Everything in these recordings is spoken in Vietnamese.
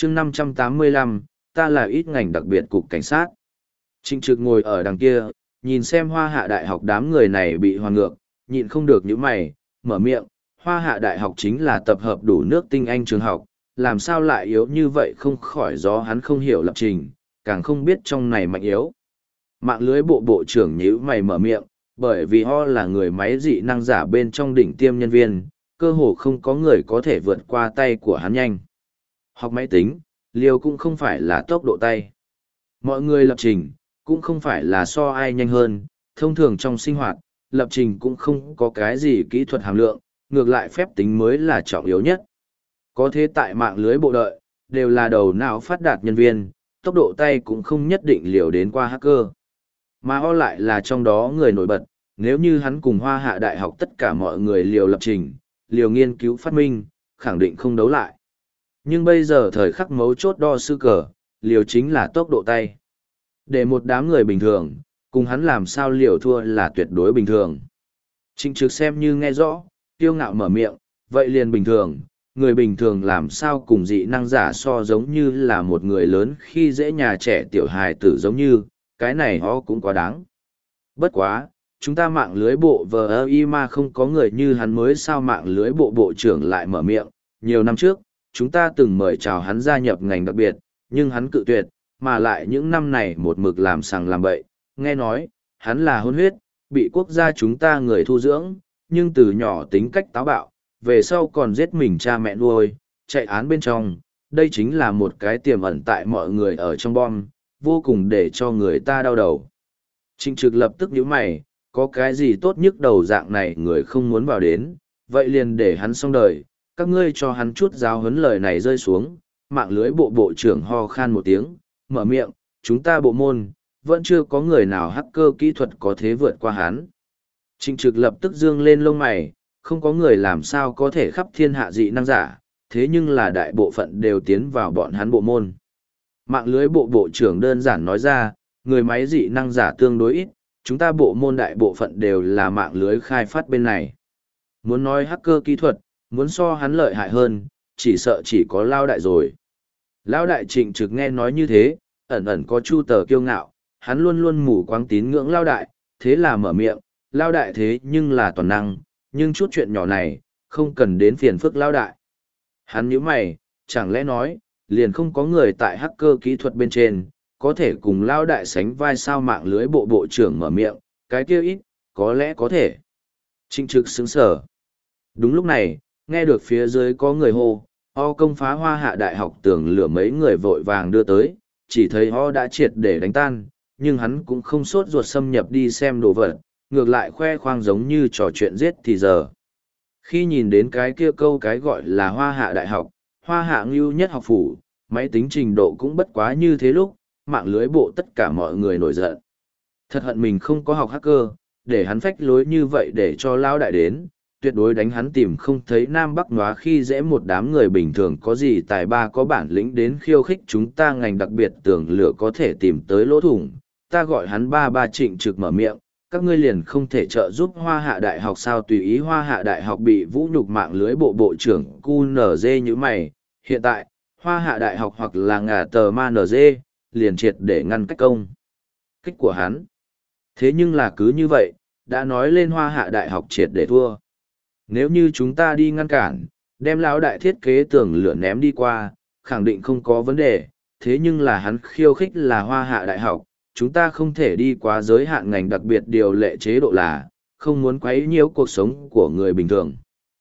chương 585, ta là ít ngành đặc biệt cục cảnh sát. Trịnh Trực ngồi ở đằng kia, nhìn xem Hoa Hạ Đại học đám người này bị hoàn ngược, nhịn không được những mày, mở miệng, Hoa Hạ Đại học chính là tập hợp đủ nước tinh anh trường học, làm sao lại yếu như vậy không khỏi do hắn không hiểu lập trình, càng không biết trong này mạnh yếu. Mạng lưới bộ trưởng nhíu mày mở miệng, bởi vì ho là người máy dị năng giả bên trong đỉnh tiêm nhân viên, cơ hồ không có người có thể vượt qua tay của hắn nhanh. Học máy tính, liều cũng không phải là tốc độ tay. Mọi người lập trình, cũng không phải là so ai nhanh hơn, thông thường trong sinh hoạt, lập trình cũng không có cái gì kỹ thuật hàm lượng, ngược lại phép tính mới là trọng yếu nhất. Có thế tại mạng lưới bộ đợi, đều là đầu não phát đạt nhân viên, tốc độ tay cũng không nhất định liều đến qua hacker. Mà ho lại là trong đó người nổi bật, nếu như hắn cùng Hoa Hạ Đại học tất cả mọi người liều lập trình, liều nghiên cứu phát minh, khẳng định không đấu lại. Nhưng bây giờ thời khắc mấu chốt đo sư cờ, liều chính là tốc độ tay. Để một đám người bình thường, cùng hắn làm sao liều thua là tuyệt đối bình thường. Trịnh Trực xem như nghe rõ, kiêu ngạo mở miệng, vậy liền bình thường, người bình thường làm sao cùng dị năng giả so giống như là một người lớn khi dễ nhà trẻ tiểu hài tử giống như, cái này họ cũng quá đáng. Bất quá, chúng ta mạng lưới bộ VI mà không có người như hắn mới sao mạng lưới bộ trưởng lại mở miệng, nhiều năm trước, chúng ta từng mời chào hắn gia nhập ngành đặc biệt, nhưng hắn cự tuyệt, mà lại những năm này một mực làm sằng làm bậy, nghe nói, hắn là hôn huyết, bị quốc gia chúng ta người thu dưỡng, nhưng từ nhỏ tính cách táo bạo, về sau còn giết mình cha mẹ nuôi, chạy án bên trong, đây chính là một cái tiềm ẩn tại mọi người ở trong bom, vô cùng để cho người ta đau đầu. Trịnh Trực lập tức nhíu mày, có cái gì tốt nhức đầu dạng này người không muốn vào đến, vậy liền để hắn xong đời, các ngươi cho hắn chút giáo huấn lời này rơi xuống, mạng lưới bộ trưởng ho khan một tiếng, mở miệng, chúng ta bộ môn, vẫn chưa có người nào hacker kỹ thuật có thế vượt qua hắn. Trịnh Trực lập tức dương lên lông mày, không có người làm sao có thể khắp thiên hạ dị năng giả, thế nhưng là đại bộ phận đều tiến vào bọn hắn bộ môn. Mạng lưới bộ trưởng đơn giản nói ra, người máy dị năng giả tương đối ít, chúng ta bộ môn đại bộ phận đều là mạng lưới khai phát bên này. Muốn nói hacker kỹ thuật, muốn so hắn lợi hại hơn, chỉ sợ chỉ có Lao Đại rồi. Lao Đại Trịnh Trực nghe nói như thế, ẩn ẩn có chu tờ kiêu ngạo, hắn luôn luôn mù quáng tín ngưỡng Lao Đại, thế là mở miệng, Lao Đại thế nhưng là toàn năng, nhưng chút chuyện nhỏ này, không cần đến phiền phức Lao Đại. Hắn nhíu mày, chẳng lẽ nói, liền không có người tại hacker kỹ thuật bên trên, có thể cùng Lao Đại sánh vai sao mạng lưới bộ trưởng mở miệng, cái kia ít, có lẽ có thể. Trịnh Trực sững sờ. Đúng lúc này, nghe được phía dưới có người hô, ho công phá Hoa Hạ Đại học tường lửa mấy người vội vàng đưa tới, chỉ thấy ho đã triệt để đánh tan, nhưng hắn cũng không sốt ruột xâm nhập đi xem đồ vật, ngược lại khoe khoang giống như trò chuyện giết thì giờ. Khi nhìn đến cái kia câu cái gọi là Hoa Hạ Đại học, Hoa Hạ ngưu nhất học phủ, máy tính trình độ cũng bất quá như thế lúc, mạng lưới bộ tất cả mọi người nổi giận. Thật hận mình không có học hacker, để hắn phách lối như vậy để cho Lao Đại đến, tuyệt đối đánh hắn tìm không thấy Nam Bắc nóa khi dễ một đám người bình thường có gì tài ba có bản lĩnh đến khiêu khích chúng ta ngành đặc biệt tưởng lửa có thể tìm tới lỗ thủng. Ta gọi hắn ba Trịnh Trực mở miệng, các ngươi liền không thể trợ giúp Hoa Hạ Đại học sao tùy ý Hoa Hạ Đại học bị vũ nhục mạng lưới bộ trưởng QNZ như mày. Hiện tại, Hoa Hạ Đại học hoặc là ngả tờ ma NG, liền triệt để ngăn cách công kích của hắn. Thế nhưng là cứ như vậy, đã nói lên Hoa Hạ Đại học triệt để thua. Nếu như chúng ta đi ngăn cản, đem lão đại thiết kế tường lửa ném đi qua, khẳng định không có vấn đề, thế nhưng là hắn khiêu khích là Hoa Hạ Đại học, chúng ta không thể đi quá giới hạn ngành đặc biệt điều lệ chế độ là, không muốn quấy nhiễu cuộc sống của người bình thường.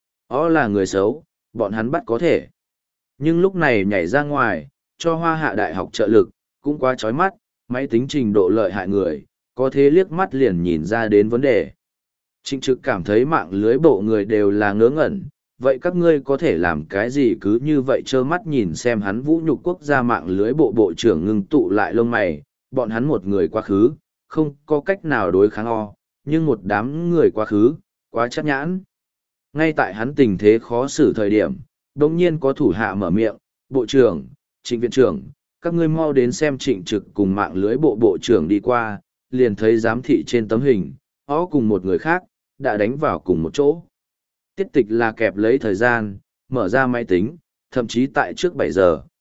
Ó là người xấu, bọn hắn bắt có thể. Nhưng lúc này nhảy ra ngoài, cho Hoa Hạ Đại học trợ lực, cũng quá chói mắt, máy tính trình độ lợi hại người, có thế liếc mắt liền nhìn ra đến vấn đề. Trịnh Trực cảm thấy mạng lưới bộ người đều là ngớ ngẩn, vậy các ngươi có thể làm cái gì cứ như vậy trơ mắt nhìn xem hắn vũ nhục quốc gia mạng lưới bộ trưởng ngừng tụ lại lông mày, bọn hắn một người quá khứ, không có cách nào đối kháng o, nhưng một đám người quá khứ, quá chắc nhãn. Ngay tại hắn tình thế khó xử thời điểm, đồng nhiên có thủ hạ mở miệng, bộ trưởng, Trịnh viện trưởng, các ngươi mau đến xem Trịnh Trực cùng mạng lưới bộ trưởng đi qua, liền thấy giám thị trên tấm hình, họ cùng một người khác, đã đánh vào cùng một chỗ. Tiết tịch là kẹp lấy thời gian, mở ra máy tính, thậm chí tại trước 7 giờ,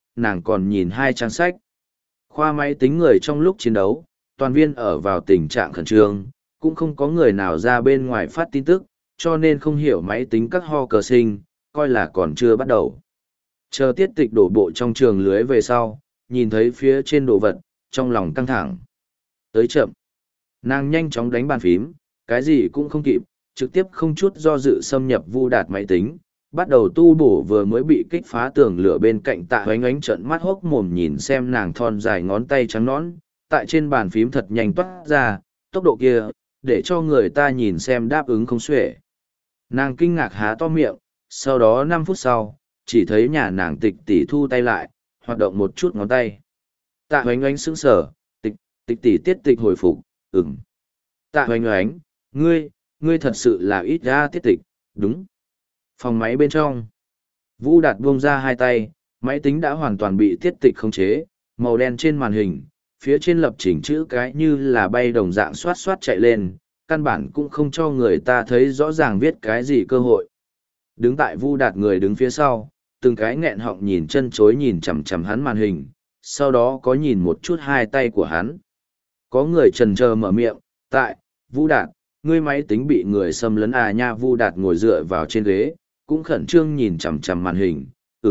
nàng còn nhìn 2 trang sách. Khoa máy tính người trong lúc chiến đấu, toàn viên ở vào tình trạng khẩn trương, cũng không có người nào ra bên ngoài phát tin tức, cho nên không hiểu máy tính các ho cờ sinh, coi là còn chưa bắt đầu. Chờ tiết tịch đổ bộ trong trường lưới về sau, nhìn thấy phía trên đồ vật, trong lòng căng thẳng. Tới chậm. Nàng nhanh chóng đánh bàn phím, cái gì cũng không kịp, trực tiếp không chút do dự xâm nhập Vu Đạt máy tính, bắt đầu tu bổ vừa mới bị kích phá tường lửa bên cạnh Tạ Hoánh Ánh trợn mắt hốc mồm nhìn xem nàng thon dài ngón tay trắng nõn, tại trên bàn phím thật nhanh toát ra, tốc độ kia, để cho người ta nhìn xem đáp ứng không xuể. Nàng kinh ngạc há to miệng, sau đó 5 phút sau, chỉ thấy nhà nàng Tịch tỷ thu tay lại, hoạt động một chút ngón tay. Tạ Hoánh Ánh sững sờ, Tịch tỷ tiết tịch hồi phục, ừm. Tạ Hoánh Ánh, ngươi thật sự là ít ra tiết tịch, đúng. Phòng máy bên trong. Vũ Đạt buông ra 2 tay, máy tính đã hoàn toàn bị tiết tịch khống chế, màu đen trên màn hình, phía trên lập chỉnh chữ cái như là bay đồng dạng xoát xoát chạy lên, căn bản cũng không cho người ta thấy rõ ràng viết cái gì cơ hội. Đứng tại Vu Đạt người đứng phía sau, từng cái nghẹn họng nhìn chân chối nhìn chằm chằm hắn màn hình, sau đó có nhìn một chút 2 tay của hắn. Có người chần chờ mở miệng, Vu Đạt, ngươi máy tính bị người xâm lấn à nha. Vu Đạt ngồi dựa vào trên ghế, cũng khẩn trương nhìn chằm chằm màn hình,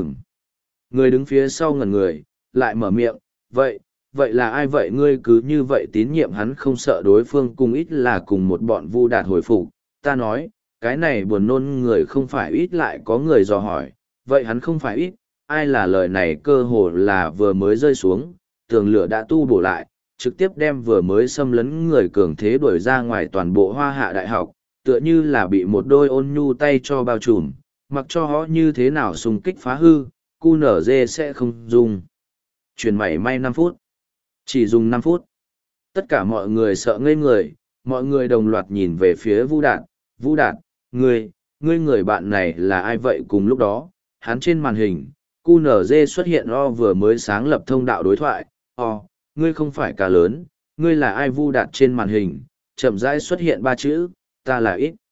Người đứng phía sau ngẩn người, lại mở miệng, vậy là ai vậy? Ngươi cứ như vậy tín nhiệm hắn không sợ đối phương cùng ít là cùng một bọn Vu Đạt hồi phục. Ta nói, cái này buồn nôn người không phải ít lại có người dò hỏi, vậy hắn không phải ít, ai là lời này cơ hồ là vừa mới rơi xuống, tường lửa đã tu bổ lại, trực tiếp đem vừa mới xâm lấn người cường thế đuổi ra ngoài toàn bộ Hoa Hạ Đại học, tựa như là bị một đôi ôn nhu tay cho bao trùm, mặc cho họ như thế nào xung kích phá hư, QNZ sẽ không dùng. Chuyển mảy may 5 phút. Chỉ dùng 5 phút. Tất cả mọi người sợ ngây người, mọi người đồng loạt nhìn về phía Vu Đạt. Vu Đạt, ngươi người bạn này là ai vậy? Cùng lúc đó, hắn trên màn hình, QNZ xuất hiện vừa mới sáng lập thông đạo đối thoại. Ngươi không phải cá lớn, ngươi là ai? Vu Đạt trên màn hình, chậm rãi xuất hiện 3 chữ, ta là ít.